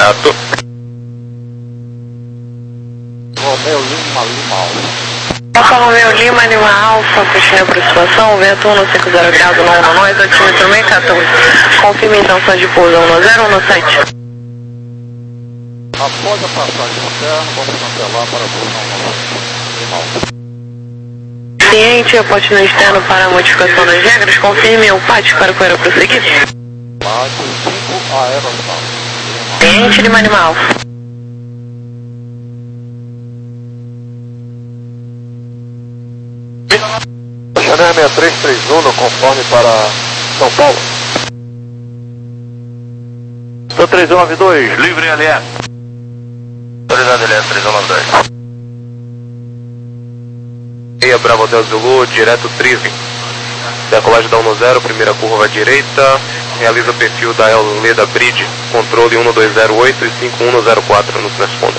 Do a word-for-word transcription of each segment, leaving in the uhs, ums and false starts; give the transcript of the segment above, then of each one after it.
Reto. Romeu Lima, Lima Alfa. Alfa Romeu Lima, Lima Alfa, puxando a aproximação, vento um no cinco zero grado, no um nós, altímetro meio quatorze. Confirme intenção de pouso um zero um no sete. Após a passagem interna, vamos cancelar para pouso um Lima Alfa. Ciente, aposte no externo para a modificação das regras, confirme o pátio para o aeroporto prosseguir. Pátio cinco Aerostal. Ciente, Lima Lima Alfa. Janela seis três três um, conforme para São Paulo. São três um nove dois, livre L S. Autorizado L S três um nove dois. Eia Bravo Hotel Zulu, direto Trive. Decolagem da um zero, primeira curva à direita. Realiza o perfil da El Leda Bridge. Controle um dois zero oito e cinco um zero quatro, nos responda.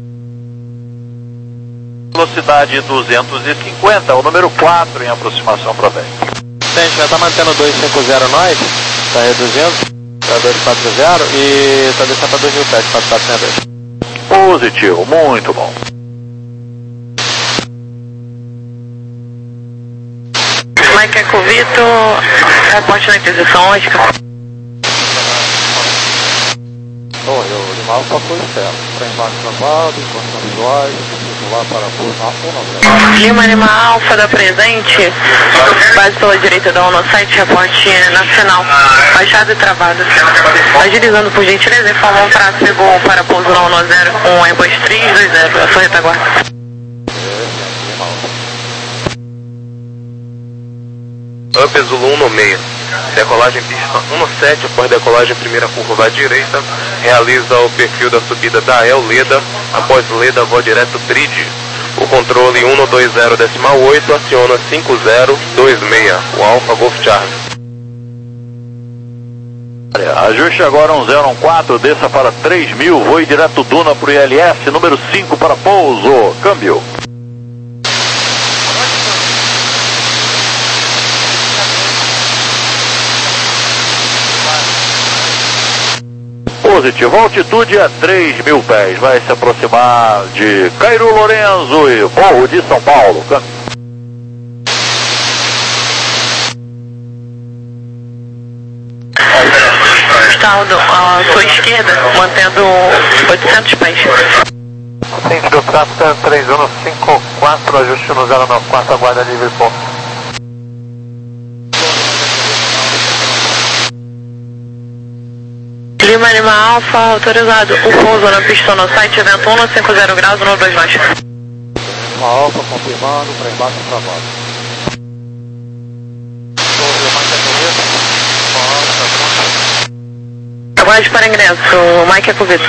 Velocidade duzentos e cinquenta, o número quatro em aproximação para bem. A gente já está mantendo dois cinco zero nós, está reduzindo para dois quatro zero e está descendo para dois mil e sete, quatro quatro seis dois. Positivo, muito bom. Mike Ecovito, reporte na aquisição, Oscar. Morreu, Lima Alfa foi externo. Trem embaixo travado, informação visuais, lá para pouso um. Lima Lima Alfa da presente, base pela direita da ONU site, reporte nacional, baixada e travada. Agilizando por gentileza, informa um tráfego para pouso na ONU zero, um Airbus três dois zero, a sua retaguarda. Up Zulu um no meio. Decolagem pista um no sete, após decolagem primeira curva à direita. Realiza o perfil da subida da El Leda. Após Leda, voo direto Bridge. O controle um dois zero decimal oito aciona cinco zero dois seis, o Alpha Golf Charlie. Ajuste agora um zero um quatro, desça para três mil, voe direto Duna para o I L S, número cinco para pouso. Câmbio. Positivo, altitude a três mil pés, vai se aproximar de Cairo Lorenzo e Morro de São Paulo. Estaldo, à sua esquerda, mantendo oitocentos pés. Sentido Capitã três um cinco quatro, ajuste no zero nove quatro, aguarda livre ponto. Lima Lima Alfa, autorizado. O pouso na pista no site, evento um no cinco zero graus, no dois nós. Lima Alfa, confirmando, para embaixo travado. Aguarde para ingresso, Mike Ecovito.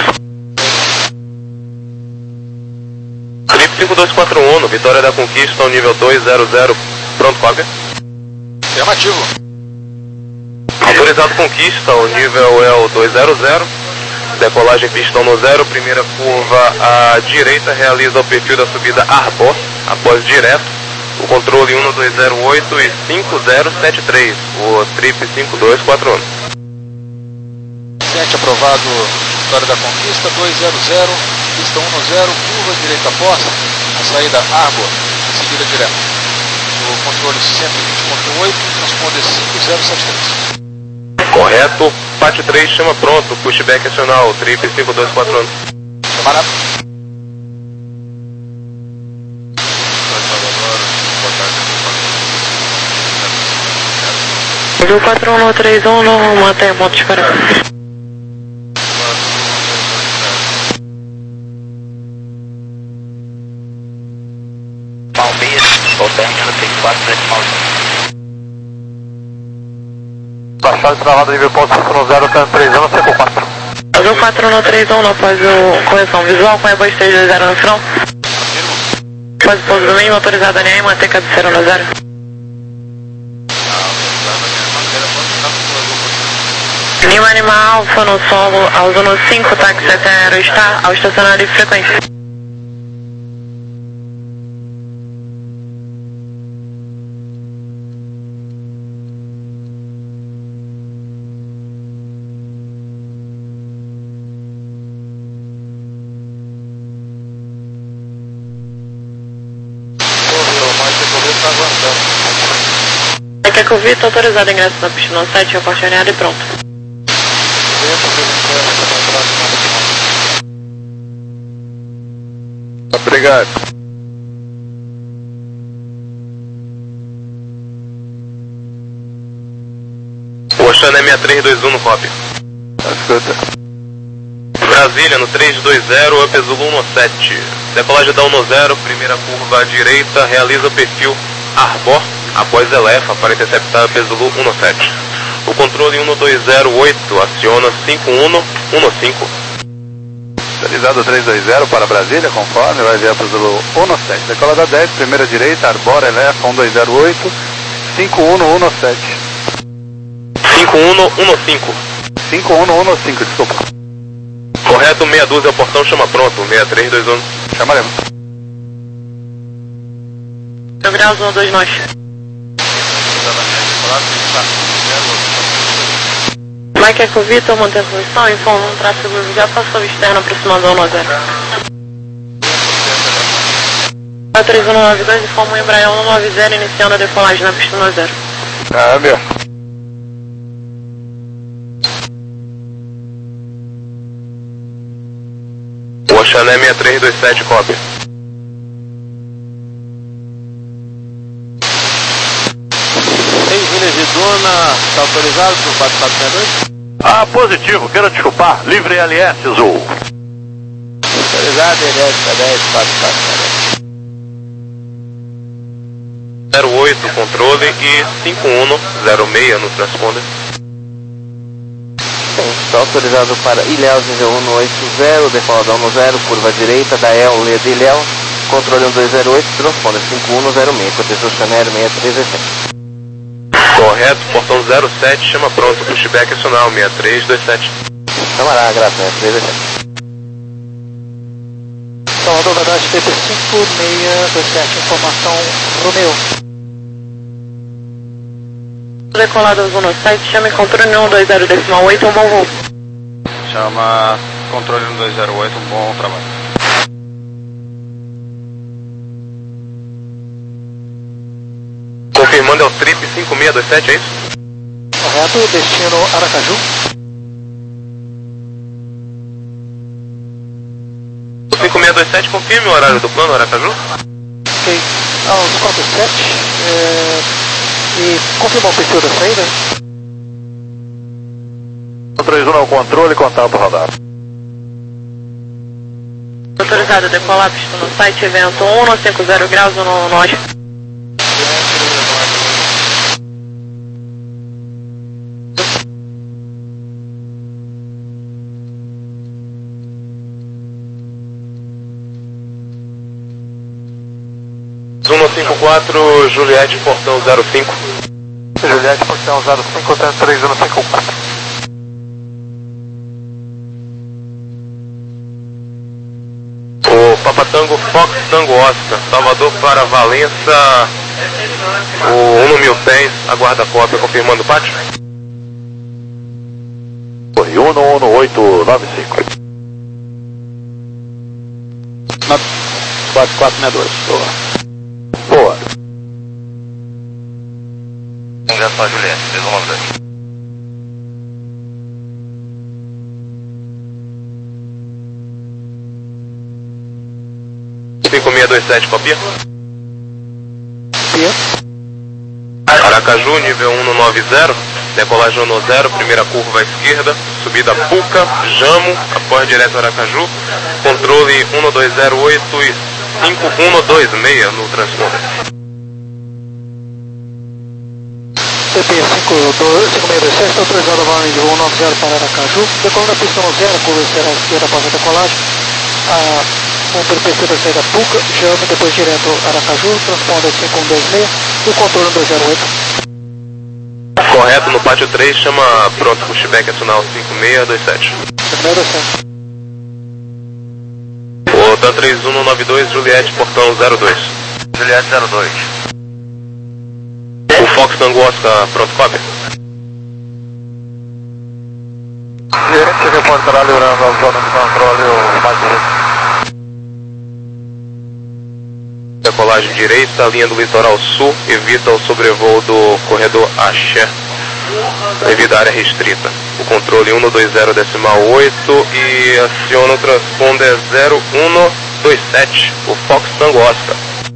Felipe cinco dois quatro um, Vitória da Conquista, ao nível dois zero zero, pronto, cópia. Afirmativo. Autorizado Conquista, o nível é o dois zero zero, decolagem pistão no zero, primeira curva à direita, realiza o perfil da subida Arbor, após direto, o controle um dois zero oito e cinco zero sete três, o Trip cinco dois quatro um. Sete aprovado, Vitória da Conquista, dois zero zero, pista um zero, curva direita posta, a saída Arbor, em seguida direto. O controle cento e vinte ponto oito, transponder cinco zero sete três. Correto, Pátio três chama pronto, pushback acional, Trip cinco dois quatro um. Chamada. Do quatro um no três um, não mantém ponto de espera. Palmeiras, ou terminando seis quatro decimal. Baixada de travada nível ponto cinco zero, três um, cinco quatro. Do quatro no três um, não após o correção visual, com Airbus três dois zero no final. Após o pouso do mínimo, autorizado a linha e manter cabeceira no zero. Lima Lima Alfa no solo, ao zona cinco, táxi até Aerostar, ao estacionário de frequência. Eco Vito, autorizado ingresso da pista no sete, reporte alinhado e pronto. Obrigado. Oxané seis três dois um no copy. Escuta. Brasília no três dois zero, up Zulu um sete. Decolagem da um zero, primeira curva à direita, realiza o perfil Arbor, após Elefa para interceptar up Zulu um sete. O controle um dois zero oito aciona cinco um um cinco. Realizado três dois zero para Brasília, conforme, vai ver para o Zulu um sete. Decolada dez, primeira direita, Arbor, Elefa um dois zero oito, cinco um um sete. cinco um um cinco. cinco um um cinco, desculpa. Correto, meia dúzia, o portão chama pronto, seis três dois um. Chamaremos. Graus um dois nós. Mike Eco Vitor, mantém a posição, informa um tráfego já passou externo aproximando ao um zero. A três um nove dois informa o Embraer um nove zero iniciando a decolagem na pista um zero. Câmbio. Oxané seis três dois sete, copy. seis milhas de Duna, está autorizado por quatro quatro seis dois? Ah, positivo, quero desculpar. Livre L S, Zul. Autorizado, L S dez, quatro quatro seis dois. zero oito controle e cinco um zero seis no transponder. Está autorizado para Ilhéus nível um oito zero, decolada um zero, curva direita, da E L, Leda Ilhéus, controle um dois zero oito, transponder cinco um zero seis, proteção Chanel seis três dois sete. Correto, portão zero sete, chama pronto, pushback acional seis três dois sete. Camarada, graça, seis três dois sete. Salvador da Dade P P cinco seis dois sete, informação Romeu. Decolado azul no site, chame controle um dois zero decimal oito, um bom voo. Chama controle um dois zero oito, um bom trabalho. Confirmando é o trip cinco seis dois sete, é isso? Correto, destino Aracaju. O cinco seis dois sete confirme o horário do plano Aracaju? Ok, aos quatro sete. É... E confirmar o perfil da saída? três um é o controle, contato para radar. Autorizado a decolar pista no site, evento um cinco zero graus no norte. um cinco quatro, Juliette, portão zero cinco. Juliette, portão zero cinco, três um cinco quatro. O Papatango Fox Tango Oscar, Salvador para Valença, o um mil cem, aguarda a cópia, confirmando o pátio. Foi um um oito nove cinco. quatro quatro seis dois, boa. Boa. Ingresso a Juliette, três um nove dois. cinco seis dois sete, copia. Pia. Aracaju, nível um nove zero, decolagem um zero, primeira curva à esquerda, subida Puca, Jamo, após direto Aracaju, controle um dois zero oito e cinco um dois seis no transponder. C P cinco seis dois sete, autorizado a voar de um nove zero para Aracaju. Decolando a pista um zero, curva será à esquerda após a decolagem. A um P P C da saída Puca, Jamo, depois direto Aracaju, transponder cinco um dois seis e o controle um dois zero oito. Correto, no pátio três, chama pronto, pushback acional cinco seis dois sete. cinco seis dois sete. O Dan três um nove dois, Juliette, portão zero dois. Juliette zero dois. O Fox Tango Oscar, pronto, cópia. Gerente reportará livrando a zona de controle o mais direito. Decolagem decolagem direita, linha do litoral sul, evita o sobrevoo do corredor Axé, devido à área restrita. O controle um dois zero decimal oito e aciona o transponder zero um dois sete, o Fox Tango Oscar.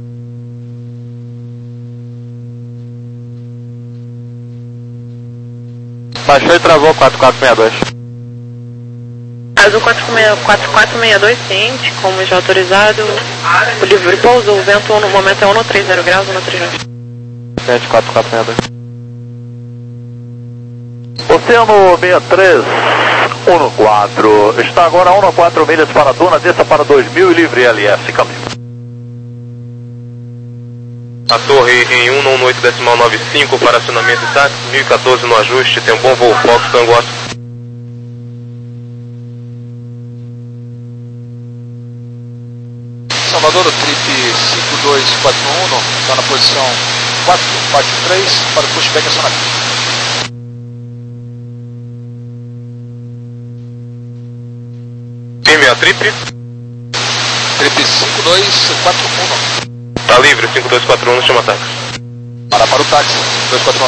Baixou e travou quatro quatro seis dois. Azul quatro quatro seis dois, ciente, como já autorizado, o livre pouso, o vento no momento é um três zero graus, um três nove. Ciente quatro quatro seis dois. Oceano seis três um quatro, está agora a um quatro milhas para a Duna, desça para dois mil e livre L S, caminho. A torre em um oito decimal nove cinco para acionamento e táxi, mil e quatorze no ajuste, tem um bom voo Fox Tango Oscar. Salvador, o trip cinco dois quatro um, está na posição quatro quatro três para o pushback acionamento. Firme a trip. Trip cinco dois quatro um. Tá livre, cinco dois quatro um, chama táxi. Para para o táxi, cinco dois quatro um.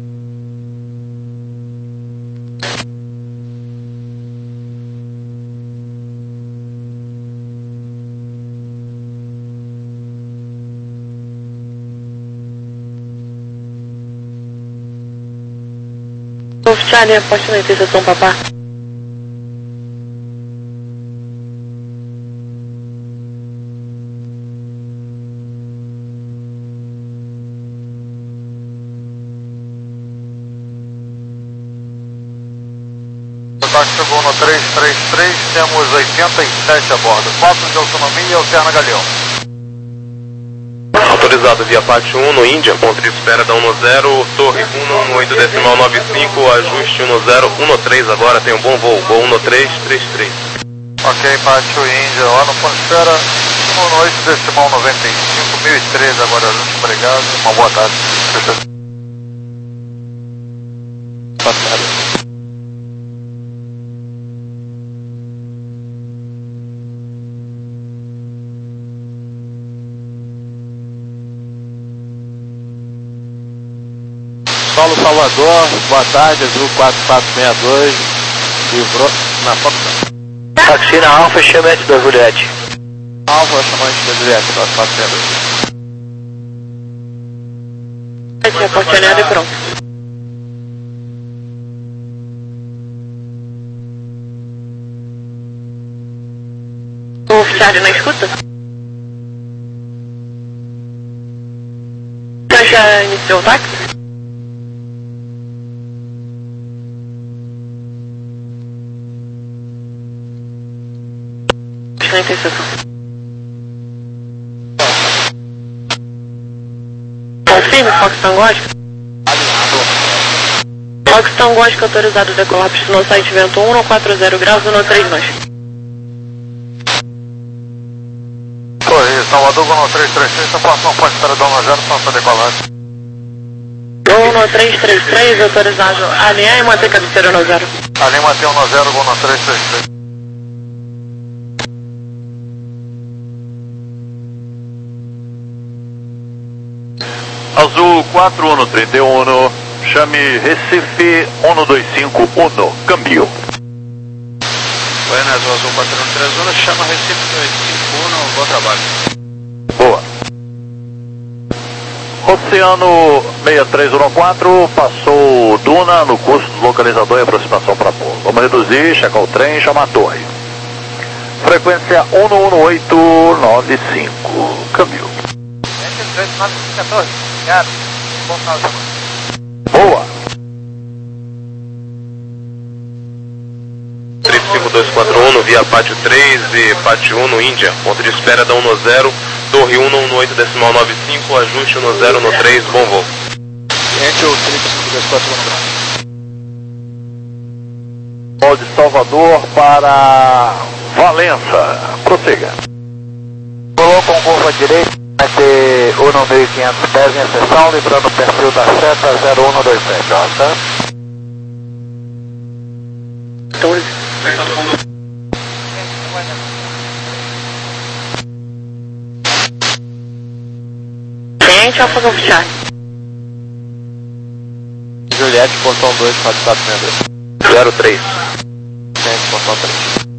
Golf Charlie, aposta na interseção Papá. Chegou no três três três, temos oitenta e sete a bordo. quatro de autonomia, Oceana Galeão. Autorizado via parte um no Índia, ponto de espera da um zero, torre um oito decimal nove cinco, ajuste um zero um três agora, tem um bom voo, voo um três três três. Ok, parte um Índia, lá no ponto de espera, um oito decimal noventa e cinco, mil e treze agora, muito obrigado, uma boa tarde. Boa tarde. Paulo Salvador, boa tarde, Azul quatro quatro seis dois, livrou na foto. Taxina Alfa, chamante da Juliette. Alfa, chamante da Juliette, quatro quatro seis dois. Tinha porcionado e pronto. O Charlie não escuta? Você já iniciou o táxi? Na interseção. Confirme, Fox Tango Oscar. Fox Tango Oscar autorizado a decolar no site vento um quatro zero graus, um três nove. Torre, Salvador, um três três três, a próxima pode estar da um zero, faça decolagem. um três três três, autorizado a alinhar e manter cabeceira no zero. Alinha e manter um zero, um três três três. Azul quatro um três um, chame Recife um dois cinco um, câmbio. Buenas, Azul quatro um três um, chama Recife dois cinco um, bom trabalho. Boa. Oceano seis três um quatro, passou Duna no curso do localizador e aproximação para pouso. Vamos reduzir, checar o trem e chamar a torre. Frequência um um oito nove cinco, câmbio. Boa. Trip cinco dois quatro um via pátio três e pátio um no Índia, ponto de espera da um zero, torre um um oito decimal nove cinco, ajuste um zero um três, bom voo. Cliente ou trip cinco dois quatro um. Voo de Salvador para Valença, prossiga. Colocam curva direita. Vai ter um mil e quinhentos pés em seção, livrando o perfil da seta zero um dois sete, tá? presente, Alfa Golf Charlie. Juliette, portão dois, quatro quatro seis dois. zero três. Gente, portão três.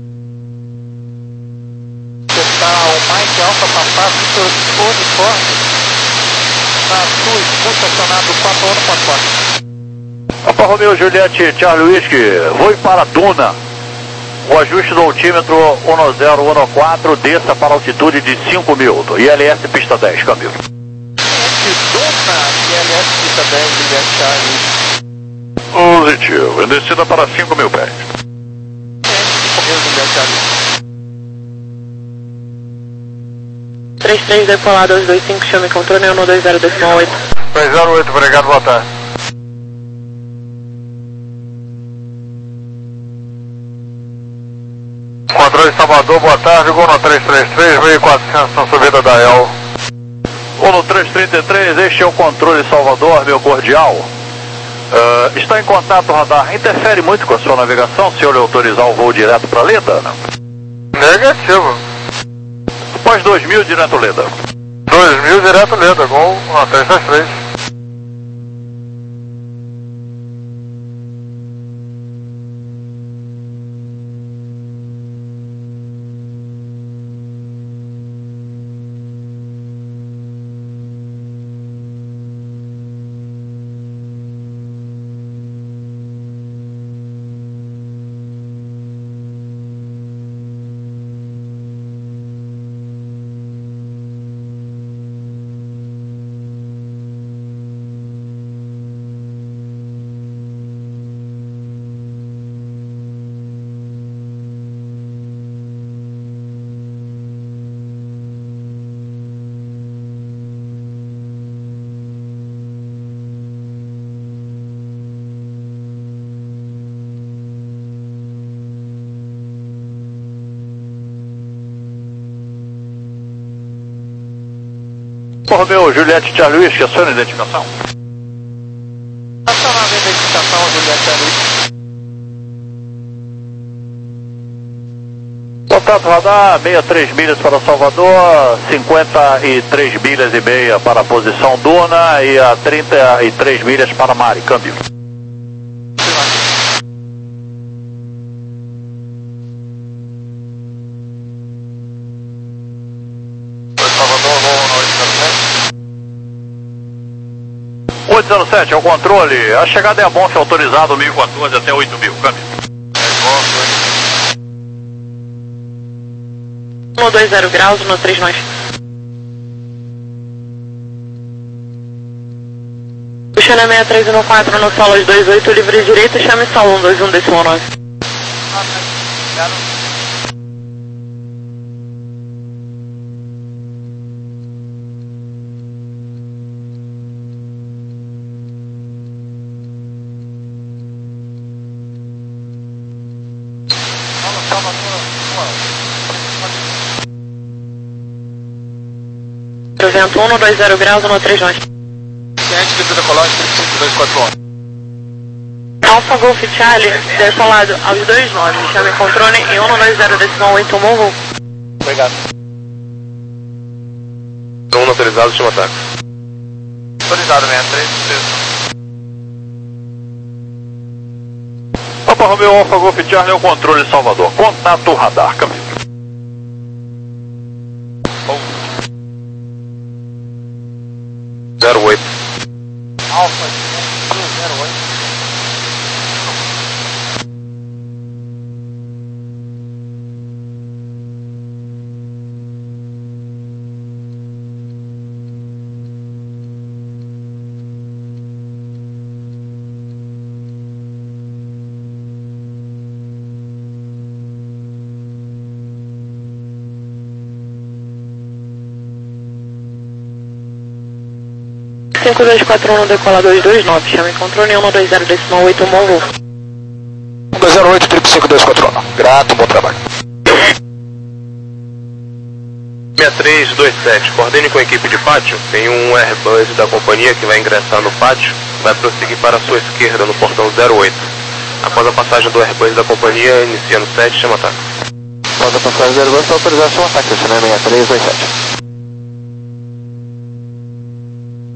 Testar o Mike Alfa Papá, Victor Uniforme. Na Sul, estacionado quatro um quatro quatro. Alfa Romeo Juliette Charlie Whisky, voe para Duna. O ajuste do altímetro um zero um quatro, desça para altitude de cinco mil. I L S pista dez, câmbio. Duna, I L S pista dez, Juliette Charlie. Positivo, em descida para cinco mil pés. cinco mil, Juliette Charlie. três três decolado, dois dois cinco, chame controle um dois zero decimal oito. dois zero oito, obrigado, boa tarde. Controle Salvador, boa tarde, Gol no três três três, mil e quatrocentos na subida da E L. Gol no três três três, este é o controle Salvador, meu cordial. Uh, está em contato radar, interfere muito com a sua navegação se eu lhe autorizar o voo direto para Leda? Negativo. Após dois mil, direto Leda. dois mil, direto Leda, Gol no três três três. Romeu Juliette Charlie Whisky, a sua identificação? Acionada a identificação, Juliette Charlie. Contato radar, sessenta e três milhas para Salvador, cinquenta e três milhas e meia para a posição Duna e a trinta e três milhas para Mari, câmbio. oito zero sete, é o controle. A chegada é a Bonf, autorizado mil e quatorze até oito mil, câmbio. um dois zero graus, no três nós. Puxando a seis três um quatro no solo dois oito, livre direito, chame solo um dois um decimal nove. Vento um dois zero graus, no três nós. Ciente de decolagem trinta e cinco dois quatro um. Alfa Golf Charlie, decolado aos dois nove, chame controle em um dois zero decimal oito, morro. Obrigado. um autorizado, chama ataque. Autorizado, sessenta e três três. Alfa Romeo Alfa Golf Charlie, é o controle Salvador. Contato radar, câmbio. zero oito. Alfa zero oito. cinco dois quatro um no decolar dois dois nove, chame controle um dois zero decimal oito, morro. um dois zero oito, cinco cinco dois quatro um. Grato, bom trabalho. seis três dois sete, coordene com a equipe de pátio. Tem um Airbus da companhia que vai ingressar no pátio. Vai prosseguir para a sua esquerda no portão zero oito. Após a passagem do Airbus da companhia, inicia no sete, chama ataque. Após a passagem do Airbus, autorização ataque, estacionamento seis três dois sete.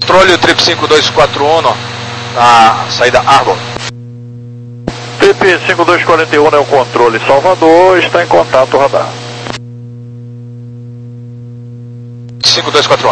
Controle o trip cinco dois quatro um na saída Arbor. Trip cinco dois quatro um é o controle Salvador, está em contato radar. cinco dois quatro um.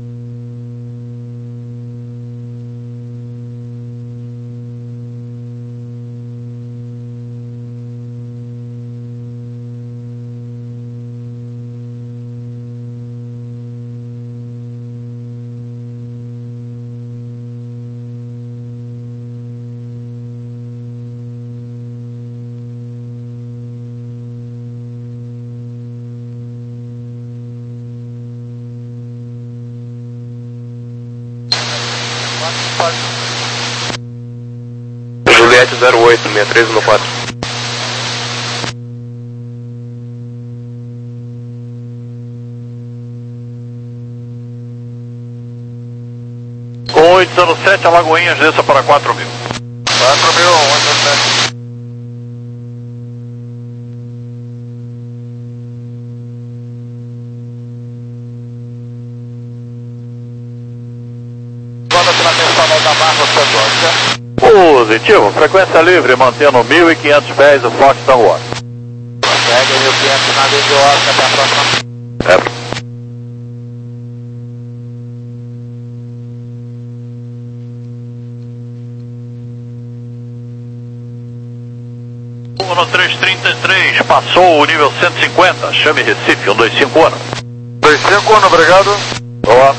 Juliette zero oito, sessenta e três um quatro. Com oito zero sete, Alagoinhas, desça para quatro mil. quatro mil, oito zero sete. Roda pela personal da Barra Sandócia. Positivo, frequência livre, mantendo mil e quinhentos pés o Fox da Rua. Segue mil e quinhentos na linha de Oscar, até a próxima. É. Um no três trinta e três, passou o nível cento e cinquenta, chame Recife, um dois cinco ano. dois cinco ano, obrigado. Boa.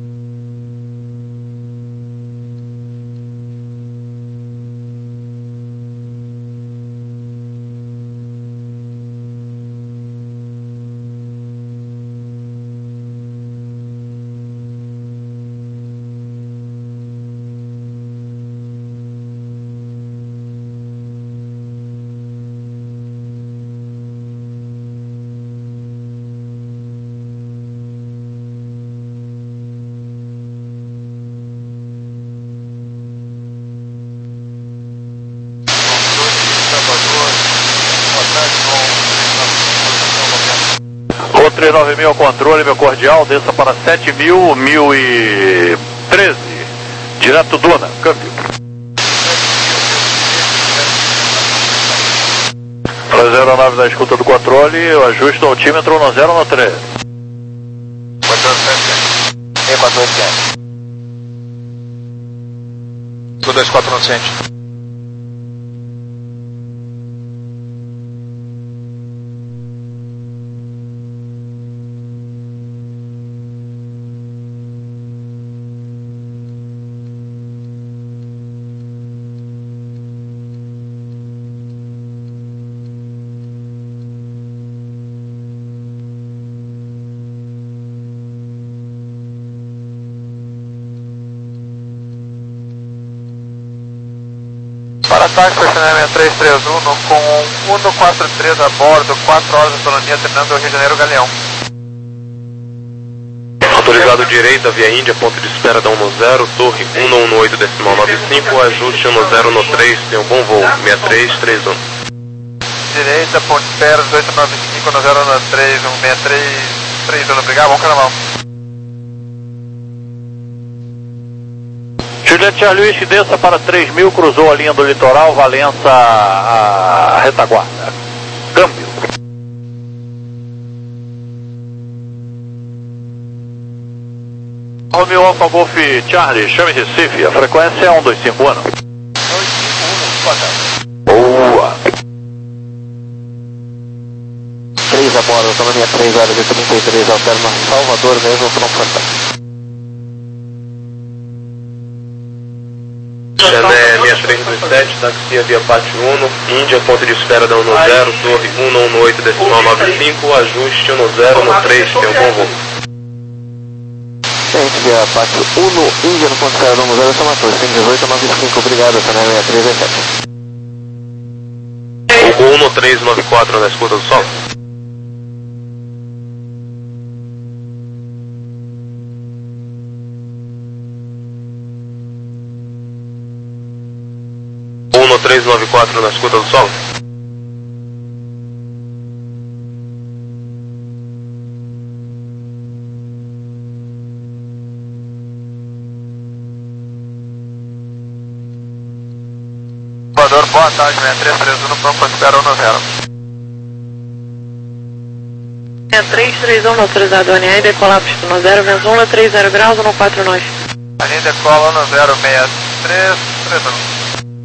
três nove mil controle, meu cordial, desça para sete mil, mil e treze, direto Duna, câmbio. Para zero nove da escuta do controle, eu ajusto o altímetro no zero no três. quatro dois sete. cinco dois quatro um sente. Para táxi, sessenta e três três um com um quatro três a bordo, quatro horas de autonomia, terminando o Rio de Janeiro Galeão. Autorizado direita, via Índia, ponto de espera da um no zero, torre um no oito decimal nove cinco, ajuste um no zero no três, tem um bom voo, sessenta e três três um. Direita, ponto de espera, oito nove cinco no zero no três, um sessenta e três três um, obrigado, bom carnaval. Juliette Charles, desça para três mil, cruzou a linha do litoral, Valença a retaguarda. Câmbio. Romeo Alfa Golf Charlie, chame Recife, a frequência é um dois cinco ano. dois cinco um, Boa. três a bordo, autonomia três horas e trinta e três, alterna Salvador mesmo, confrontar. Chané sessenta e três vinte e sete, taxia via Pátio um, Índia, ponto de espera da um no zero, torre um no oito decimal nove cinco, ajuste um no zero no três, tem um bom voo. Gente, via Pátio um no Índia, no ponto de espera da um no zero, só matou, cento e dezoito nove cinco, obrigado, Chané sessenta e três vinte e sete. Hugo um no três nove quatro na escuta do sol. um no três nove quatro na escuta do sol. Salvador, boa tarde, seis três três um, pronto para espera um zero. seis três três um, autorizado N A, decolar pista no zero, Venezuela, três zero graus, um quatro nove. A linha decola no zero seis três três um.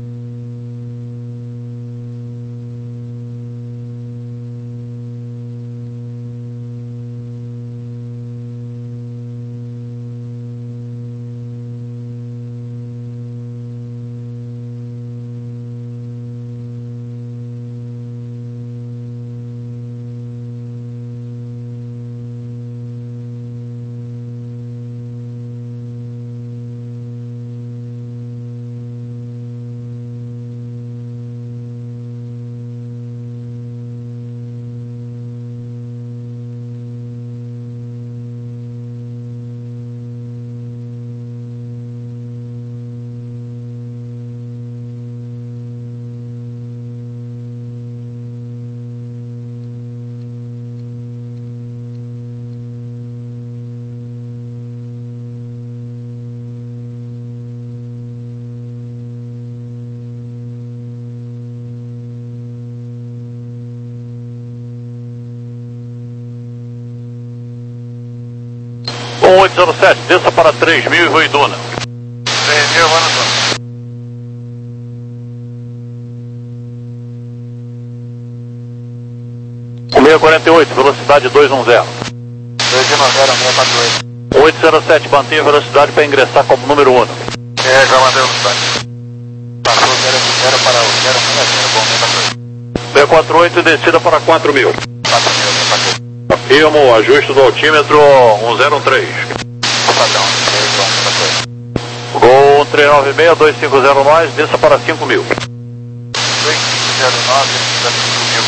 um oito zero sete, desça para três mil e Rui Duna. três mil, mano. seis quarenta e oito, velocidade dois um zero. dois um zero, seis quatro oito. oito zero sete, mantenha a velocidade para ingressar como número um. É, já mandei o velocidade. Passou zero zero para o zero seis zero, bom, seis quatro oito. seis quatro oito, descida para quatro mil. quatro mil, seis quatro oito. Firmo, ajuste do altímetro um zero um três. Padrão, três um, seis quatro oito. Gol um três nove seis, dois cinco zero nove, desça para cinco mil. dois cinco zero nove, cinco mil,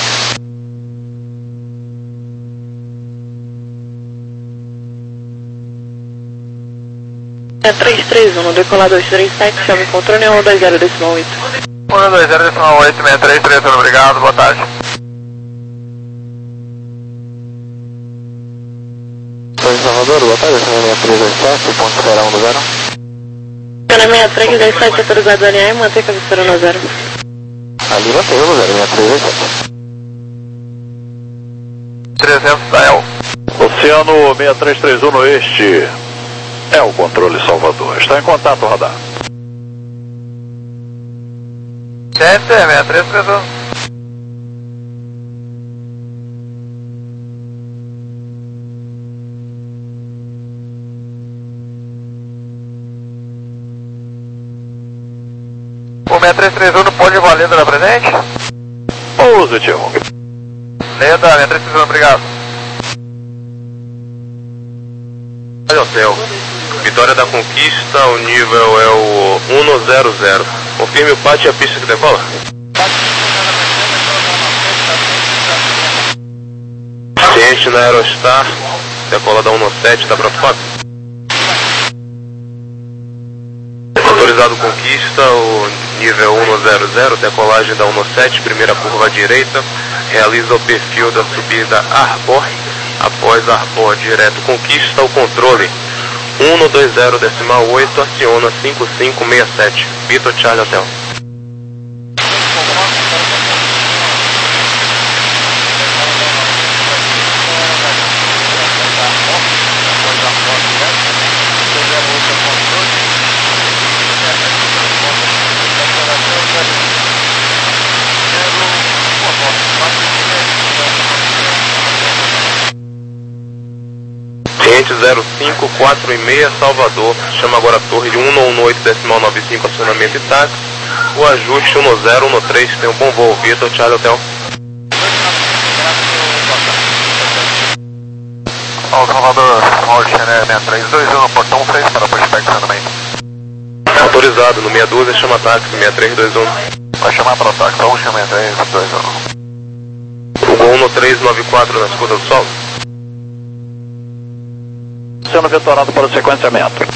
É três três um, decolar dois três sete, chame controle um dois zero decimal oito. um dois zero decimal oito, seis três três um, obrigado, boa tarde. Oi, Salvador, boa tarde, seis três dois sete, ponto espera um zero. seis três dois sete, autorizado N A, manter cabeceira no zero. Ali mantém o zero seis três dois sete. trezentos da El. Oceano seis três três um no oeste. É o controle Salvador. Está em contato, radar. C T, seis três três um. O seis três três um não pode valer da presente? Positivo. Leda, seis três três um, obrigado. Olha, hotel. Vitória da Conquista, o nível é o um zero zero. Confirme o P A T e a pista que decola. Ciente na Aerostar, decola da um sete, tá preocupado? Autorizado Conquista, o nível um zero zero, decolagem da um sete, primeira curva à direita, realiza o perfil da subida Arbor, após Arbor direto Conquista o controle. um dois zero decimal oito, aciona cinco cinco seis sete, Vitor Charlie Hotel. Ciente zero cinco quatro seis, Salvador, chama agora a torre de um um oito decimal nove cinco, acionamento e táxi. O ajuste um zero um três, tem um bom voo, Vitor Charlie Hotel. Ó, Salvador, Alxené seis três dois um, portão seis para pushback acionamento. Autorizado, no seis doze, chama táxi, seis três dois um. Vai chamar para o táxi, Alxené seis três dois um. O gol um três nove quatro na escuta do sol. Sendo vetorado para o sequenciamento.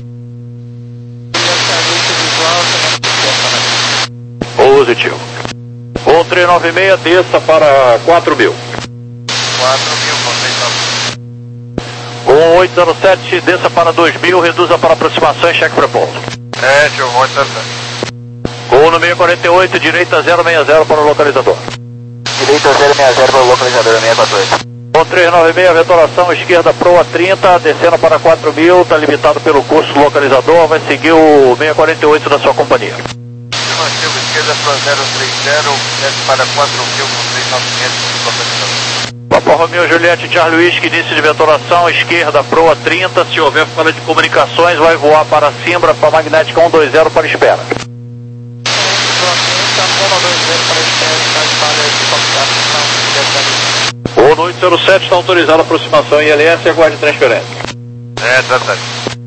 Positivo. um três nove seis, desça para quatro mil. quatro mil, um oito zero sete, desça para dois mil, reduza para aproximação e cheque prepouso. é, tio, oito zero sete. Gol no seiscentos e quarenta e oito, direita zero seis zero para o localizador. Direita zero seis zero para o localizador seiscentos e quarenta e oito. Com trezentos e noventa e seis, vetoração esquerda proa trinta, descendo para quatro mil, está limitado pelo curso localizador, vai seguir o seiscentos e quarenta e oito da sua companhia. Afirmativo, esquerda proa zero três zero, desce para quatro mil com três nove metros, localizador. Papa Romeo Juliette Charlie Whisky, início de vetoração, esquerda proa trinta, se houver falha de comunicações, vai voar para Simbra, para Magnética cento e vinte para espera. O no oito zero sete está autorizado a aproximação em L S e aguarde transferência. É, tá certo.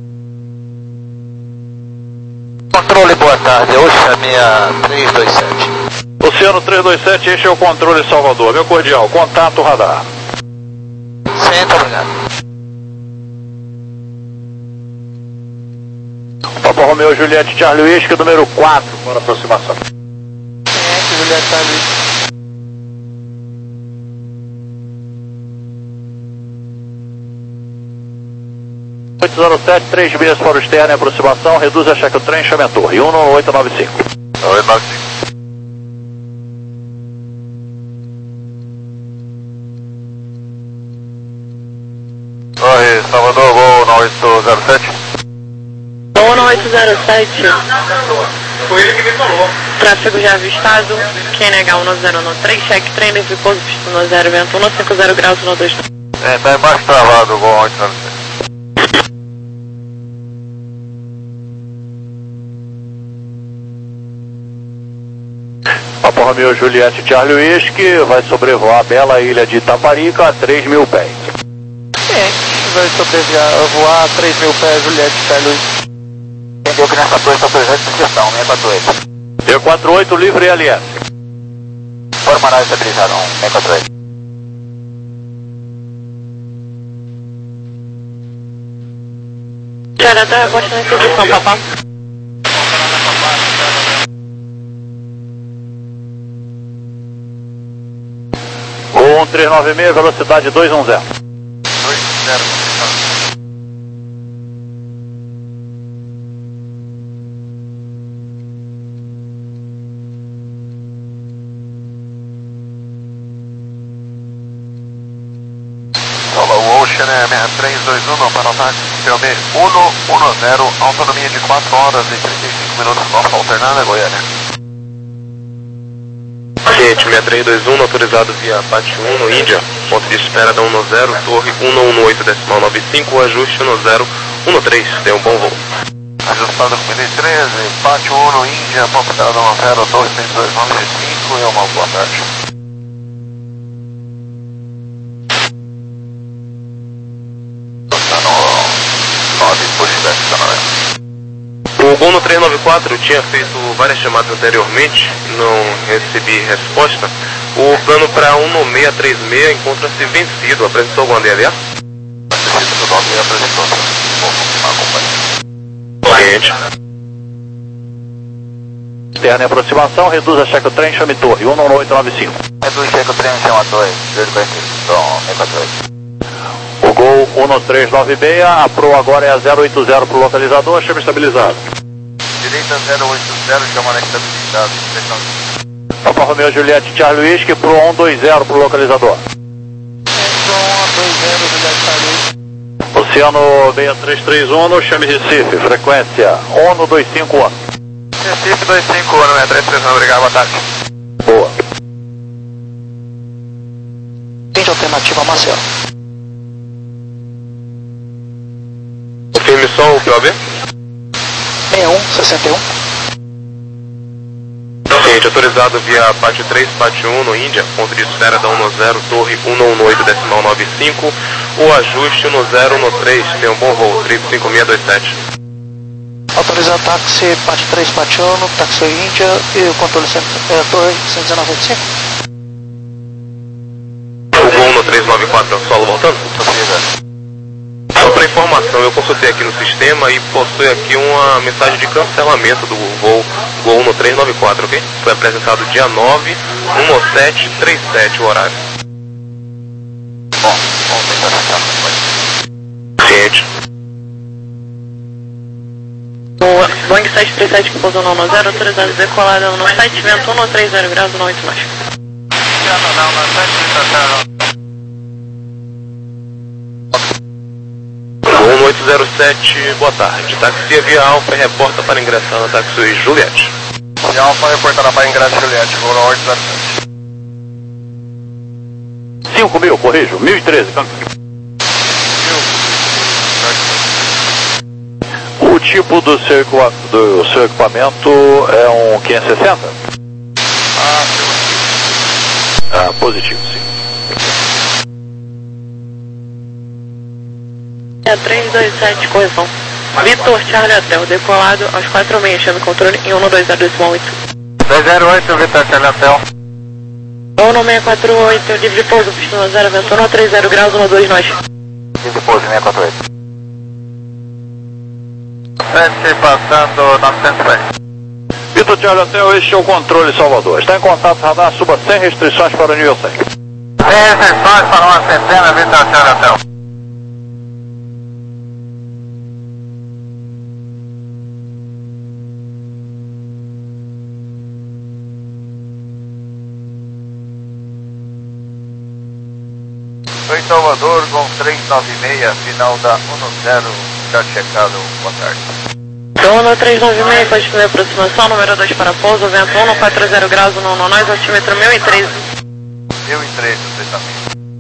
Controle, boa tarde, Oceania três dois sete. Oceano três dois sete, este é o controle Salvador. Meu cordial, contato radar. Senta, obrigado. Papa Romeo Juliette Charlie Whisky, número quatro, para aproximação. Sente, Juliette Charlie. oito zero sete, três meses para o externo em aproximação, reduz a cheque o trem, chame a torre, um oito nove cinco. oito nove cinco. Torre, Salvador, voo no oito zero sete. Voo no oito zero sete. Foi ele que me falou. Tráfego já avistado, Q N H um zero um três, cheque trem, livre pouso, pista zero, vento um cinquenta graus, no dois. É, tá embaixo travado, voo oito zero sete. Papa Romeo Juliette Charlie Whisky vai sobrevoar a bela ilha de Itaparica a três mil pés. É, vai sobrevoar a três mil pés, Juliette Charlie. Entendeu que nessa torre está autorizada de sugestão, seiscentos e quarenta e oito. D quarenta e oito, livre L S. Forma estabilizada, seiscentos e quarenta e oito. Já dá a bosta na introdução, papá. um três nove seis, velocidade dois um zero. dois zero. O Ocean é seis três dois um para o táxi, C O B cento e dez, autonomia de quatro horas e trinta e cinco minutos, volta alternada, Goiânia. Gente, seis três dois um, autorizado via Pat um no Índia, ponto de espera da um zero, torre um oito decimal nove cinco, ajuste um zero um três, tem um bom voo. Ajustado com mil e treze, Pat um no Índia, ponto de espera da um zero, torre cento e dois nove cinco e uma boa tarde. O Gol no trezentos e noventa e quatro tinha feito várias chamadas anteriormente, não recebi resposta. O plano para um seis três seis encontra-se vencido. Apresentou alguma D L A? Cliente. Externa em aproximação, reduz a cheque o trem, chame torre, um oito nove cinco. Reduz cheque o trem, chama a torre, verde seiscentos e quarenta e oito. O Gol um três nove seis, a Pro agora é a zero oito zero para o localizador, chame estabilizado. Direita zero oito zero, chama estabilizado. Papa Romeo Juliette Charlie Whisky, Pro um dois zero para o localizador. Oceano seis três três um, chame Recife, frequência um dois cinco um. Recife dois cinco um, seis três três um, obrigado, boa tarde. Boa. Tente alternativa, Marcelo. Confirme só o P O B. sessenta e um, sessenta e um. Cliente, autorizado via Pat três, Pat um no Índia, ponto de espera da um zero, torre um oito decimal nove cinco, o ajuste um zero um três, tem um bom voo, trip cinco seis dois sete. Autorizar táxi Pat três, Pat um, táxi Índia e o controle é, torre cento e noventa e cinco. O Gol no trezentos e noventa e quatro, solo voltando? Só para informação, eu consultei aqui no sistema e possui aqui uma mensagem de cancelamento do voo Gol no trezentos e noventa e quatro, ok? Foi apresentado dia nove, um sete trinta e sete o horário. Bom, vamos tentar achar. Cliente. Boa. Boeing sete três sete que pousou no zero, autorizado decolada no site, vento um trinta graus, no oito nós. um oito zero sete, boa tarde. Táxi Via Alfa reporta para ingressar no táxi Juliette. Via Alfa reportará para ingresso Juliette, voo oito zero sete. cinco mil, corrijo, mil e treze, câmbio. O tipo do seu, equa- do seu equipamento é um quinhentos e sessenta? Ah, Ah, positivo, sim. É três dois sete, correção. Vitor Charlie Hotel, decolado aos quatro meia, chame controle em um dois zero oito. dois zero oito, Vitor Charlie Hotel. um seis quatro oito, livre de pouso, pistão zero, vento um trinta graus, no dois nós. Livre de pouso, seis quatro oito. sete passando novecentos pés. Vitor Charlie Hotel, este é o controle Salvador. Está em contato, radar, suba sem restrições para o nível cem. Sem restrições para uma centena, Vitor Charlie Hotel. Oi, Salvador, Gol três nove seis, final da um zero, já checado, boa tarde. Dono três nove seis, pode fazer aproximação, número dois para pouso, vento um quatorze graus, no um nós, altímetro mil e treze. mil e treze, você também.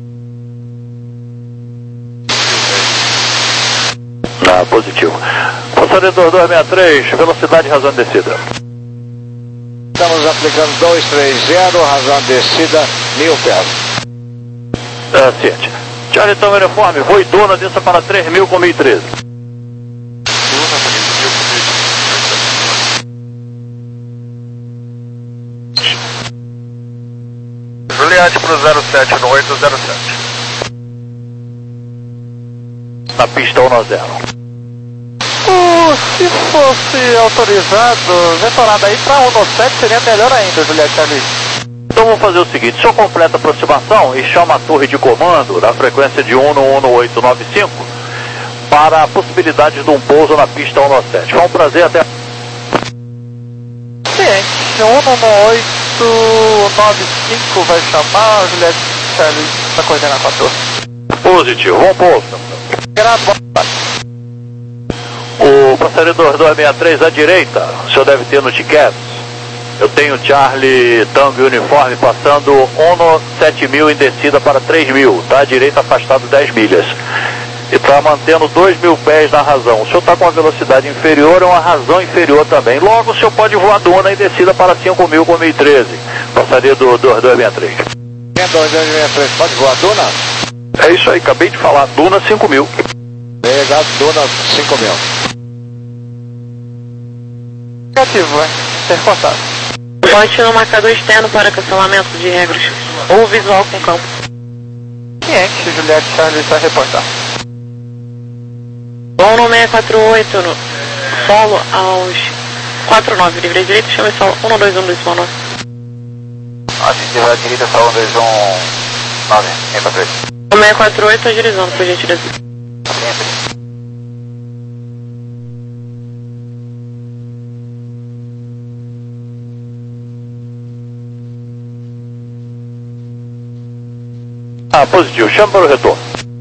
Ah, positivo. Passageiro dois dois seis três, velocidade e razão de descida. Estamos aplicando dois três zero, razão de descida, mil pés. Ah, ciente. Charlie, então, uniforme, voo e Duna, desça para três mil com mil e treze. Juliette para o zero sete no oito zero sete. Na pista um zero. Uh, se fosse autorizado, vetorado aí para um sete seria melhor ainda, Juliette ali. Então vamos fazer o seguinte, o senhor completa a aproximação e chama a torre de comando da frequência de um um oito nove cinco para a possibilidade de um pouso na pista um sete. Foi um prazer, até... Ciente, um oito nove cinco vai chamar, a Juliette Charlie para coordenar com a torre. Positivo, bom pouso. Grado, boa tarde. O passageiro dois dois seis três à direita, o senhor deve ter no ticket. Eu tenho Charlie Tango Uniforme passando um sete mil em descida para três mil, tá? À direita afastado dez milhas. E está mantendo dois mil pés na razão. O senhor está com uma velocidade inferior, é uma razão inferior também. Logo o senhor pode voar Duna em descida para cinco mil com mil e treze. Passaria do dois dois seis três. Quem é dois dois seis três? Pode voar Duna? É isso aí, acabei de falar. Duna cinco mil. Negado, Duna cinco mil. Negativo, vai ser reportado. Bote no marcador externo para cancelamento de regras, ou visual com campo. Ciente, Juliette Charlie está reportado. um seis quatro oito no solo aos quatro nove, livre direito, chame solo um dois um dois nove. A gente vai direita só um dois um nove, quem para três? um seis quatro oito, agilizando, por gentileza. Ah, positivo. Chama para o retorno.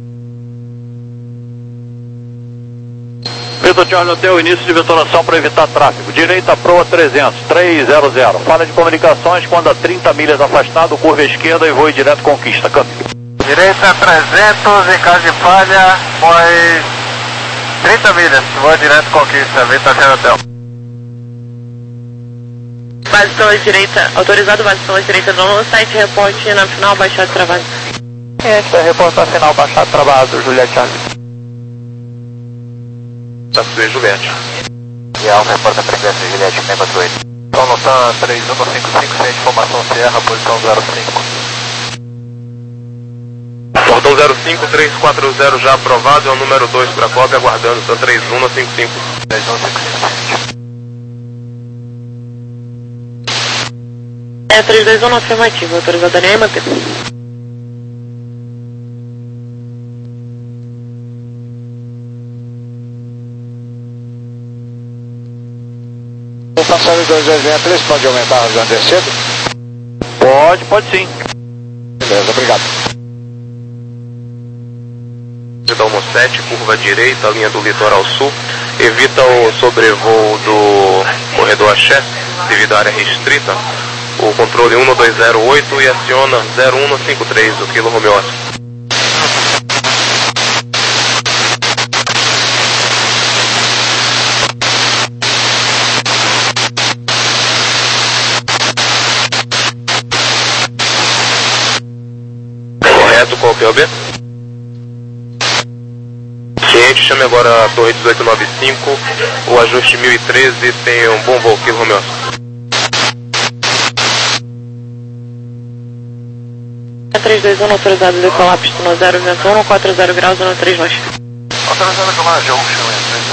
Vitor Charlie Hotel, início de vetoração para evitar tráfego. Direita proa trezentos, trezentos. Falha de comunicações quando a trinta milhas afastado, curva à esquerda e voe direto conquista. Câmbio. Direita trezentos, em caso de falha, foi trinta milhas, voa direto conquista, Vitor Charlie Hotel. Base pela direita, autorizado base pela direita no site, reporte na final, baixado travado. Ciente, vai reportar final baixado travado, Juliette Charlie. Táxi Juliette. E Alfa reporta a frequência Juliette seis quatro oito. Então Notan três um cinco cinco, sem informação Sierra, posição zero cinco. Portão zero cinco três quatro zero já aprovado, é o número dois para cópia, aguardando, são três um cinco cinco. três um cinco cinco. É três dois um no afirmativo, autorizado a linha e manter. passageiro dois zero zero três, pode aumentar rasgando descendo? Pode, pode sim. Beleza, obrigado. Dalmo sete, curva direita, linha do litoral sul, evita o sobrevoo do corredor Axé, devido à área restrita, o controle um dois zero oito e aciona zero um cinco três, o Kilo Romeo Oscar. Correto, qual que é o B? Ciente, chame agora a torre dezoito noventa e cinco, o ajuste mil e treze, tem um bom voo, Kilo Romeo. três dois um, autorizado decolar, pista no zero, vento um, quatro zero graus, zona três nós. Autorizado decolar, G um, chame três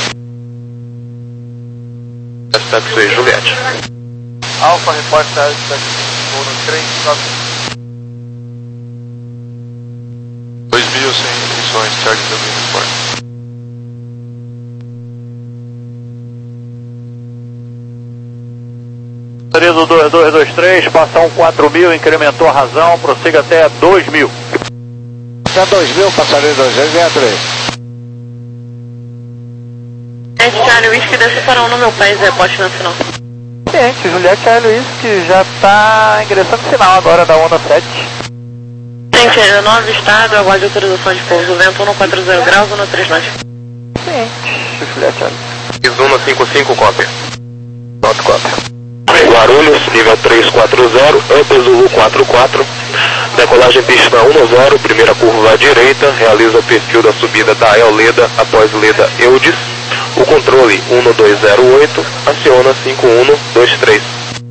dois um. Taxi Juliette. Alfa, reporta no três nove. dois mil sem emissões, Charlie também reporta. Do dois dois dois três, passa um quatro mil, incrementou a razão, prossiga até dois mil. Até dois mil, passageiro dois zero zero três. Gente, Charlie Whisky, desce para um no meu pé, Zé, poste nacional. Gente, Juliette Charlie Whisky já está ingressando no final agora da onda sete. Gente, ainda não avistado, aguarde autorização de pouso, vento um quatro zero graus, zona três nós. Gente, Juliette Charlie. Zona cinco cinco, cópia. Nota cópia. Guarulhos, nível três quatro zero, Amper Zulu quatro quatro, decolagem pista um zero, primeira curva à direita, realiza o perfil da subida da El Leda após Leda Eudes, o controle um dois zero oito, aciona cinco um dois três.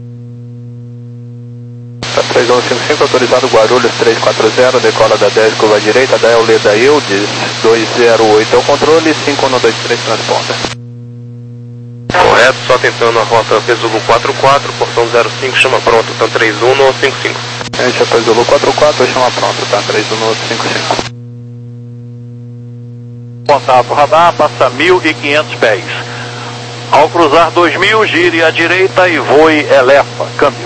três um cinco cinco, autorizado Guarulhos três quatro zero, decola da dez, curva à direita, da El Leda Eudes, dois zero oito é o controle, cinco um dois três transponda. Correto, só tentando a rota Zulu quatro quatro, portão zero cinco, chama pronto, tá três um cinco cinco. Gente, Após Zulu quatro quatro, chama pronto, tá três um cinco cinco. Contato radar, passa mil e quinhentos pés. Ao cruzar dois mil, gire à direita e voe Elefa, câmbio.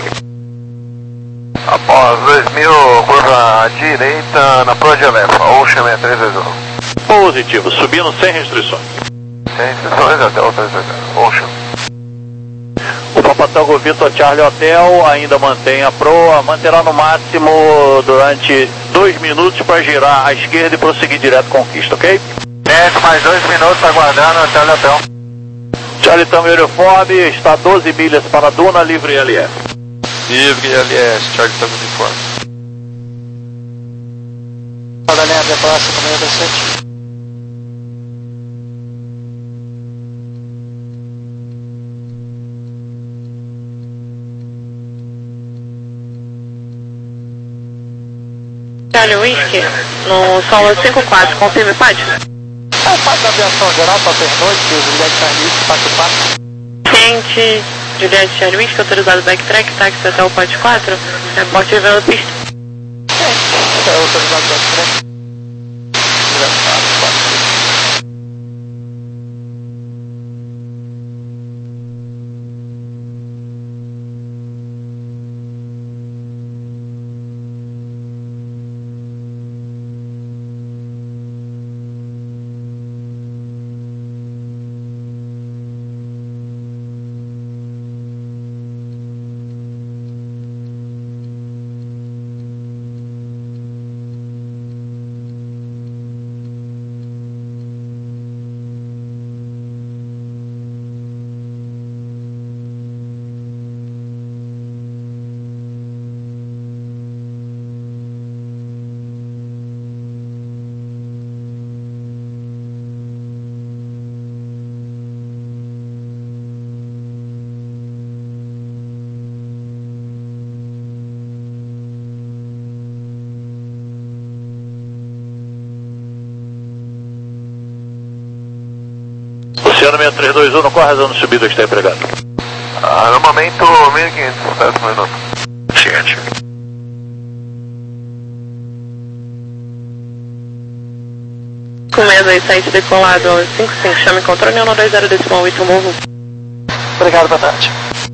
Após dois mil, curva à direita na proa de Elefa, Ocean três dois um. Positivo, subindo sem restrições. Sem restrições até o três dois zero, Ocean. O Papa Tango Vitor Charlie Hotel ainda mantém a proa, manterá no máximo durante dois minutos para girar à esquerda e prosseguir direto Conquista, ok? Certo, mais dois minutos aguardando o Charlie Hotel. Charlie Tango Uniforme, está doze milhas para Duna, livre L S. Livre L S, Charlie Tango Uniforme. Fala, linha de praça, caminho da sete. Charlie Whisky, no solo cinco quatro, confirme, pode? É o parte da aviação geral para pernoite, Juliette Charlie Whisky, quatro quatro. Ciente, Juliette Charlie Whisky, autorizado backtrack, táxi até o Pode quatro, reporte vendo pista. Gente, é autorizado backtrack. Oceano seis três dois um, qual a razão de subida que está empregado? Ah, no momento, mil e quinhentos, espera um minuto. Ciente. Com medo aí, site decolado, cinco cinco, chame controle um dois zero decimal oito, movo. Obrigado, boa tarde.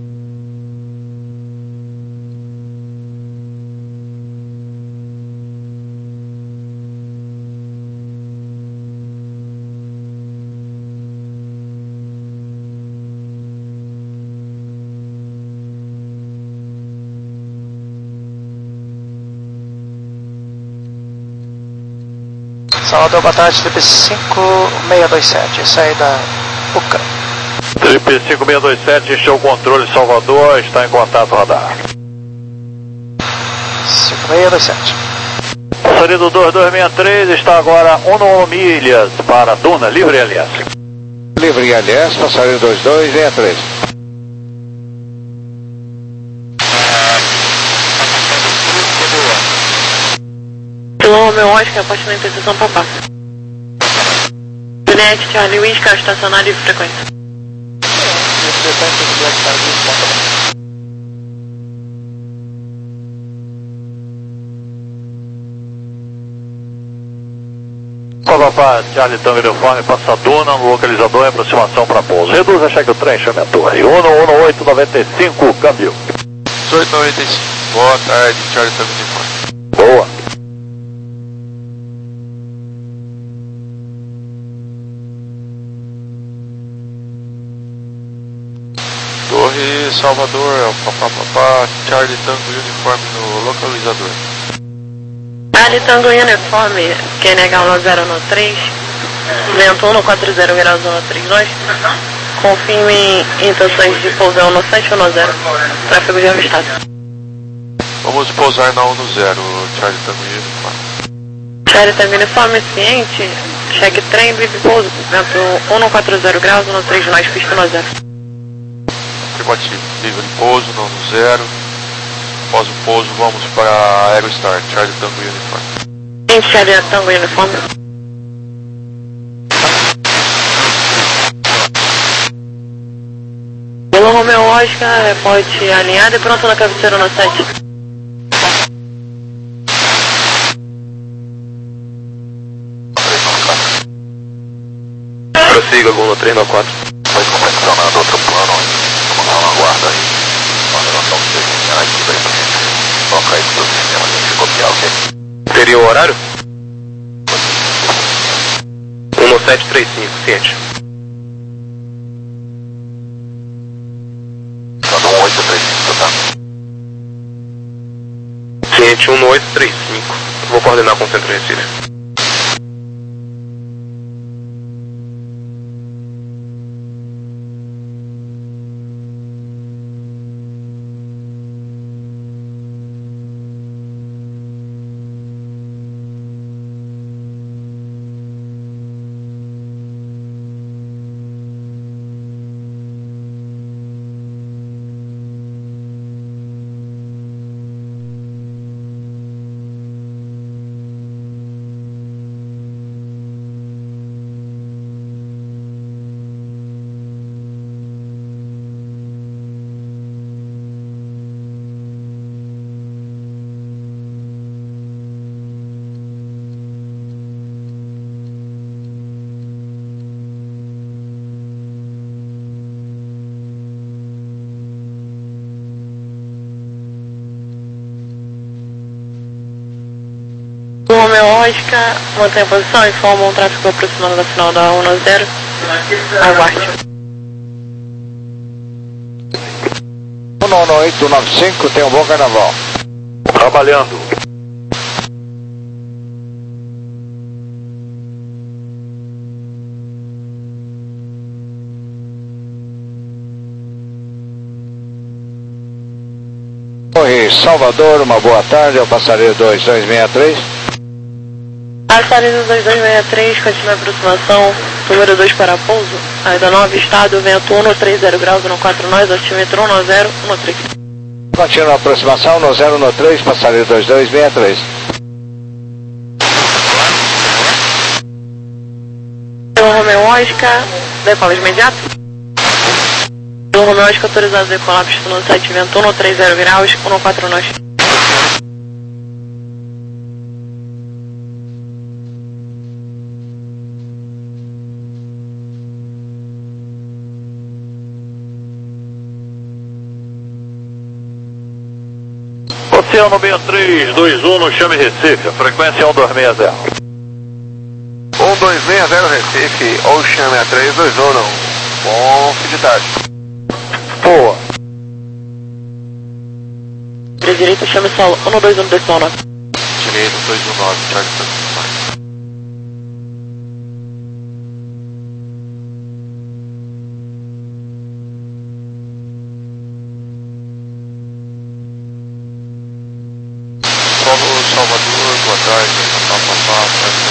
Salvador, boa tarde, trip cinco seis dois sete, saída Puca. Trip cinco seis dois sete, este é o controle Salvador, está em contato radar. cinco seis dois sete. Passarinho dois dois seis três, está agora um milhas para Duna, livre L S. Livre L S, passarinho dois dois seis três. Pelo meu Oscar, aposto na interseção papá. Juliette, Charlie Whisky, estacionário e frequência. Papá, Charlie Tango Uniforme, passa Duna no localizador em aproximação para pouso. Reduz a cheque o trem, chame a torre. um um oito nove cinco, câmbio. dezoito noventa e cinco, boa tarde, Charlie Tango Uniforme. Boa. Torre Salvador, é o papapá, Charlie Tango Uniforme no localizador. Charlie Tango Uniforme, Q N H um zero um três, vento um quatro zero graus um três dois, confirme intenções de pousar um sete um zero, tráfego de avistado. Vamos pousar na um zero, Charlie Tango Uniforme. Charlie Tango Uniforme, ciente, cheque trem, livre pouso, vento um quatro zero graus um três dois, pista um zero. Afirmativo, livre pouso, não no zero. Após o pouso, vamos para Aerostar, Charlie Tango Uniforme. Em Charlie Tango Uniforme. Pelo Romeo Oscar, reporte alinhado e pronto na cabeceira no sete. Prossiga, Gol no três no quatro. Foi confeccionado outro plano, vamos aguarda aí. Moderação de segurança aqui, bem presente. Toca aí do sistema, a gente copiar, ok? Teria o horário? um sete três cinco, ciente. Tá no um oito três cinco, tá? Ciente um oito três cinco. Vou coordenar com o centro Recife. Romeo Oscar, mantém a posição, informa um tráfego aproximando da final da um zero. Aguarde. um um oito nove cinco, tem um bom carnaval. Trabalhando. Torre Salvador, uma boa tarde, é o passarinho dois dois seis três. Passarinho dois dois seis três, continua a aproximação, número dois para pouso, ainda nove estado, vento um três zero graus, um quatro nós, altímetro um zero um três. Continua a aproximação no zero um três, passarinho dois dois seis três. Pelo Romeo Oscar, decola imediato. Pelo Romeo Oscar, autorizado a decolar, pista no sete, vento um três zero graus, um quatro nós. Frequência no seis três dois um no Chame Recife, frequência um dois seis zero. um dois seis zero Recife, ou Chame a três dois um, não. Com fidelidade. Boa. Direito, chame solo um dois um decimal nove. Direito, dois um nove, Charlie Tango. Salvador, boa tarde, papapá,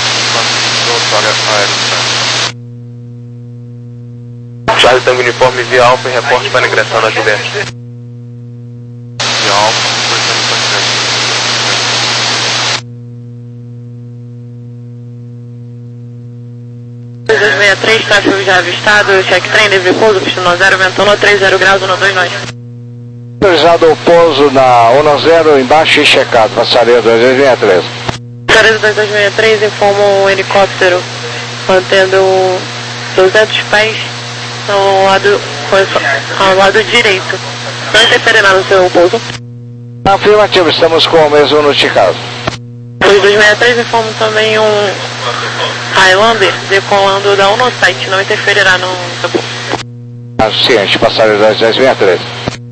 Charlie Tango Uniforme via Alfa e reporte para ingressar na Juliette. Via Alfa, reportando para ingressar. dois dois seis três, tráfego já avistado, check trem, livre pouso, pistão zero, vento um, três zero graus, um dois nove. Autorizado o pouso na um zero embaixo e checado, passaria dois dois seis três. Passaria dois dois seis três informa um helicóptero mantendo duzentos pés ao lado, ao lado direito. Não interferirá no seu pouso. Afirmativo, estamos com o mesmo notificado. dois dois seis três informa também um Highlander decolando da UNOSITE, não interferirá no seu pouso. Ciente, passaria dois dois seis três.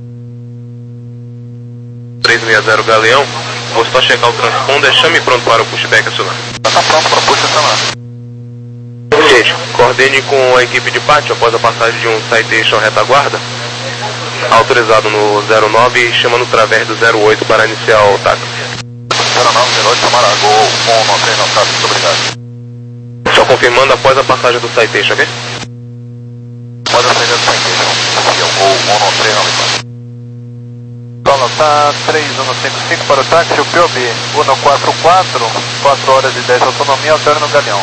três seis zero Galeão, vou só checar o transponder, chame pronto para o pushback acionar. Tá pronto para push acionar. Gente, coordene com a equipe de pátio após a passagem de um citation retaguarda, autorizado no zero nove, chamando através do zero oito para iniciar o táxi. zero nove, zero oito, chamar a Gol, com não tem não, tá, muito obrigado. Só confirmando após a passagem do citation, ok? Após a saída do citation, aqui é o Gol, um não tem não, tá três um cinco cinco para o táxi, o P O B um quatro quatro, quatro horas e dez autonomia, alterno no Galeão.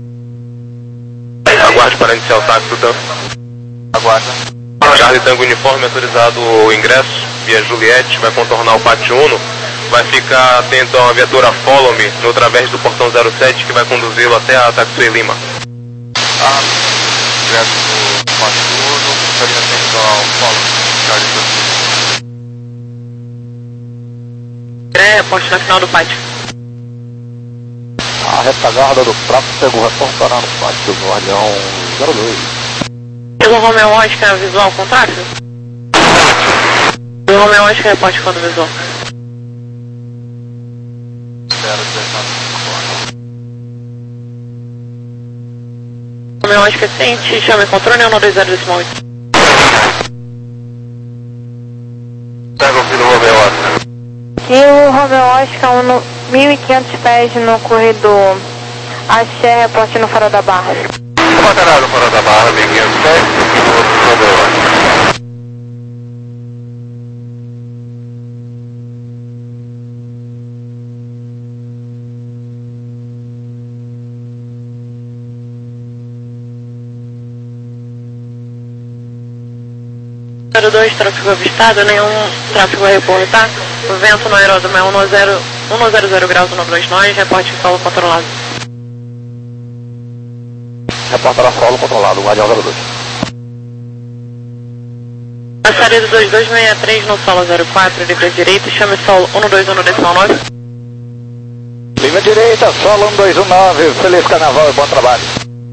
Aguarde para iniciar o táxi, então. Aguarda. Charlie Tango Uniforme autorizado o ingresso via Juliette, vai contornar o pátio Uno, vai ficar atento a uma viatura Follow Me no través do portão zero sete que vai conduzi-lo até a Taxi Lima. Ah, ingresso do pátio Uno, estaria atento ao Follow Me, Charlie Tango. É, poste na final do pátio. A retaguarda do tráfego reportará no pátio do Guardião zero dois. Pelo Romeo Oscar visual com tráfego? Pelo Romeo Oscar reporte quando visual. Romeo Oscar ciente, chame controle um dois zero decimal oito. Pega o filho Romeo Oscar. E o Romeo Oscar um, mil e quinhentos pés no corredor Axé, reporte no Farol da Barra. Baterado no Farol da Barra, mil e quinhentos pés, Romeo Oscar. zero dois, tráfego avistado, nenhum tráfego a reportar. O vento no aeródromo é um zero zero graus, um dois nove, reporte solo controlado. Reportará solo controlado, Guardião zero dois. Passaria do dois dois seis três no solo zero quatro, livre direito, chame solo um dois um decimal nove. Linha direita, solo um dois um nove, feliz carnaval e bom trabalho.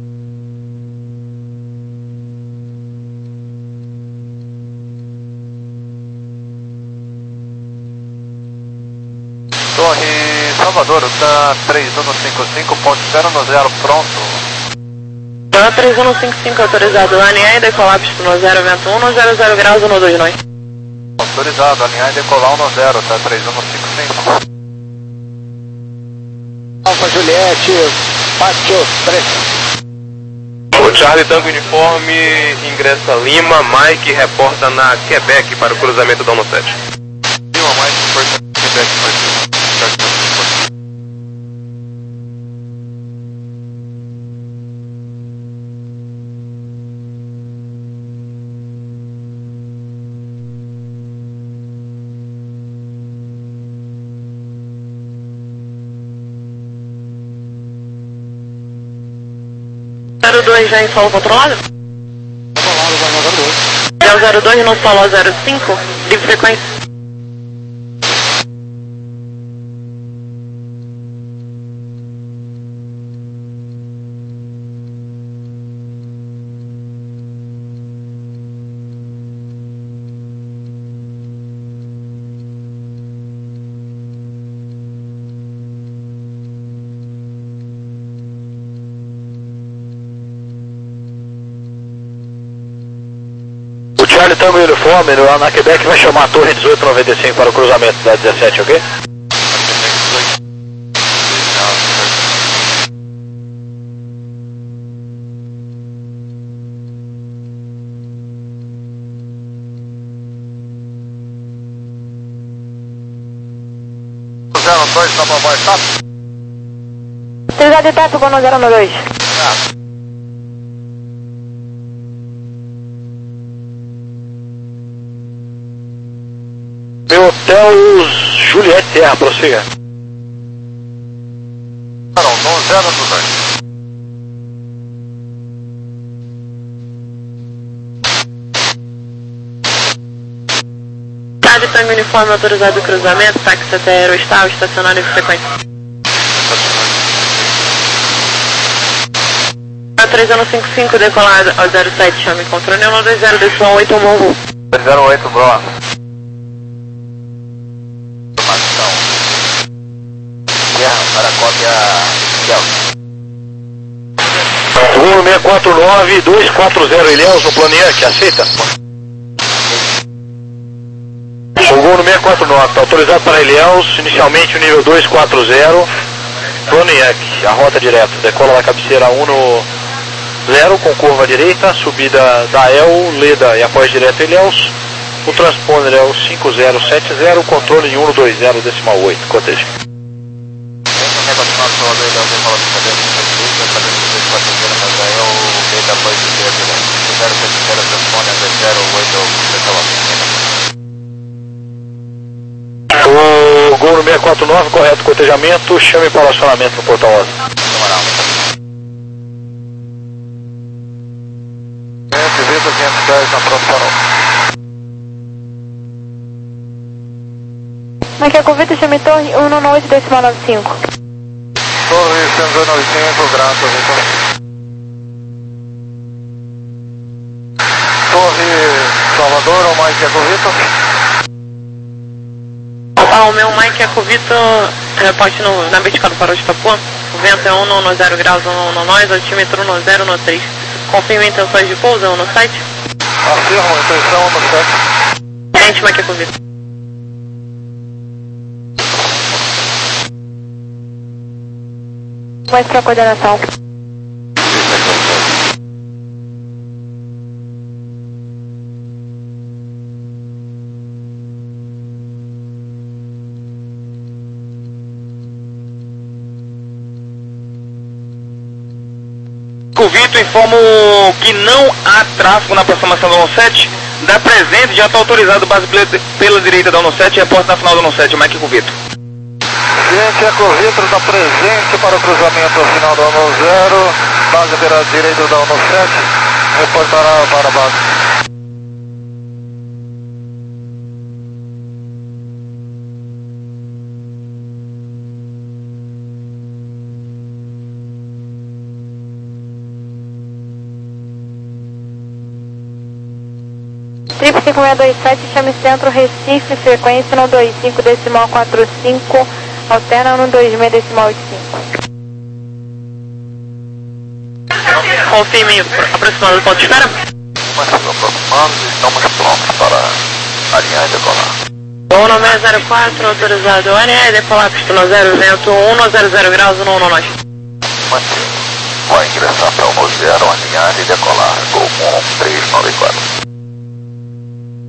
Torre Salvador, tá três um cinco cinco, ponto zero no zero, pronto. Tá três um cinco cinco autorizado, alinhar e decolar pista no zero, vento um, zero zero graus, um dois nove. Autorizado, alinhar e decolar um no zero, tá três um cinco cinco. Alfa Juliette, pátio três. O Charlie Tango Uniforme ingressa Lima, Mike reporta na Quebec para o cruzamento da UNOSITE. Lima, Mike, reporta na Quebec para o zero dois já em solo controlado? Controlado, zero dois no solo zero cinco, livre frequência. Charlie Tango Uniforme, lá na Quebec, vai chamar a torre dezoito noventa e cinco para o cruzamento da dezessete, ok? zero dois, tá bom, vai, tá? Utilizar de teto com zero dois. Meu hotel Juliette Terra, prossiga. Não, não, zero dois. Charlie Tango Uniforme autorizado o cruzamento, táxi até Aerostar, estacionário de frequência. três zero cinco cinco decolado ao zero sete, chame controle um dois zero, decimal oito, um bom voo. dois zero oito, boa. Para a cópia Voo seis quatro nove, dois quatro zero Ilhéus no plano Yankee, aceita? O voo no seis quatro nove, está autorizado para Ilhéus, inicialmente o nível dois quatro zero, plano Yankee, a rota direta, decola da cabeceira um no zero com curva à direita, subida da E L, Leda e após direto Ilhéus, o transponder é o cinco zero sete zero, controle em um dois zero decimal oito, coteja. O Gol no seis quatro nove, correto cotejamento, chame para o acionamento no portão onze. quinhentos e dez na profissional. Mike Covito, chame torre um nove oito decimal nove cinco. Torre cento e noventa e cinco, graças, Vitor. Torre Salvador, o Mike Covito. Ah, o meu Mike Covito, reporte no, na vertical do farol de Itapuã. O vento é um no zero graus, um no nós, altímetro no zero no três. Confirme intenções de pouso, é um no site. Afirmo, intenção no sete. Gente, Mike Covito. Mais para coordenação. Covito, informo que não há tráfego na aproximação da sete. Da presente, já está autorizado base pela direita da sete e reporte na final da sete, Mike Covito. Gente, é Covito da presente para o cruzamento final da zero, base pela direita da sete, reportará para a base. Trip cinco seis dois sete, chame centro Recife, frequência no dois cinco decimal quatro cinco, alterna no dois seis decimal oito cinco. Confirme aproximando do ponto de espera. Nós estamos aproximando e estamos prontos para alinhar e decolar. um nove seis zero quatro, autorizado alinhar e decolar, pista no zero, vento um zero zero graus, um no nós. Vai ingressar para o zero, alinhar e decolar, Gol um três nove quatro.